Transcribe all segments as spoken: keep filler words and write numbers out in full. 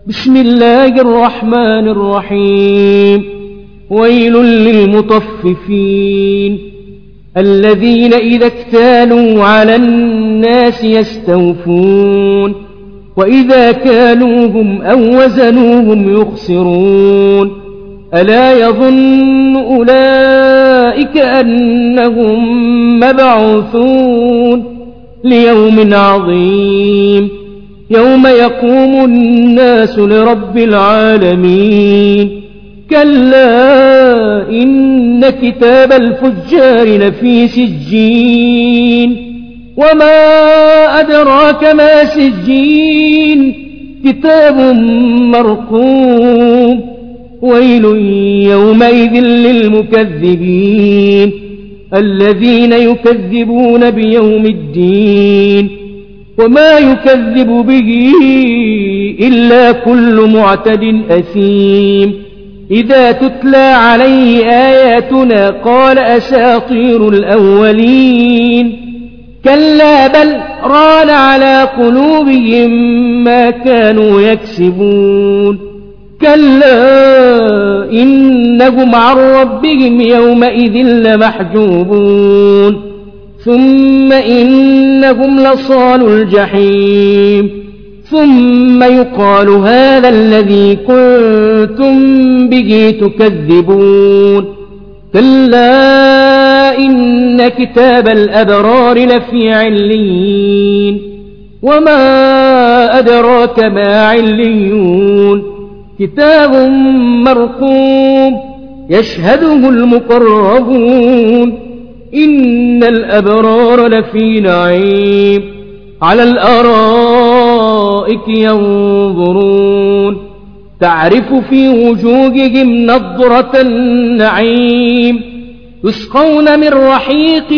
بسم الله الرحمن الرحيم. ويل للمطففين الذين إذا اكتالوا على الناس يستوفون وإذا كالوهم أو وزنوهم يخسرون ألا يظن أولئك أنهم مبعوثون ليوم عظيم يوم يقوم الناس لرب العالمين كلا إن كتاب الفجار لفي سجين وما أدراك ما سجين كتاب مرقوم ويل يومئذ للمكذبين الذين يكذبون بيوم الدين وما يكذب به إلا كل معتد أثيم إذا تتلى عليه آياتنا قال أساطير الأولين كلا بل ران على قلوبهم ما كانوا يكسبون كلا إنهم عن ربهم يومئذ لمحجوبون ثم إنهم لصالوا الجحيم ثم يقال هذا الذي كنتم به تكذبون كلا إن كتاب الأبرار لفي عليين وما أدراك ما عليون كتاب مرقوم يشهده المقربون إن الأبرار لفي نعيم على الأرائك ينظرون تعرف في وجوههم نضرة النعيم يسقون من رحيق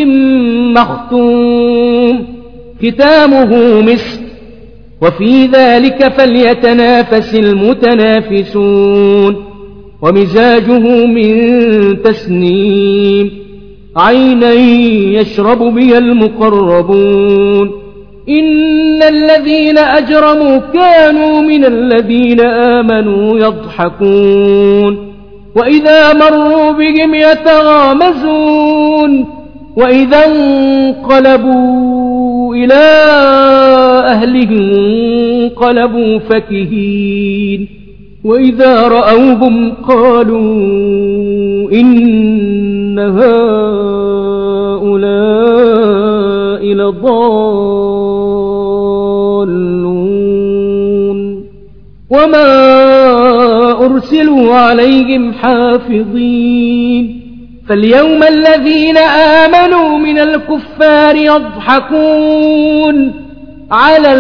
مختوم ختامه مسك وفي ذلك فليتنافس المتنافسون ومزاجه من تسنيم عينا يشرب بها المقربون إن الذين أجرموا كانوا من الذين آمنوا يضحكون وإذا مروا بهم يتغامزون وإذا انقلبوا إلى أهلهم انقلبوا فكهين وإذا رأوهم قالوا إن هؤلاء لضالون وما أرسلوا عليهم حافظين فاليوم الذين آمنوا من الكفار يضحكون على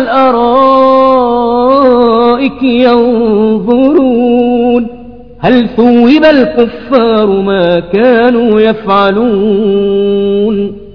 الأرائك ينظرون هل ثوب الكفار ما كانوا يفعلون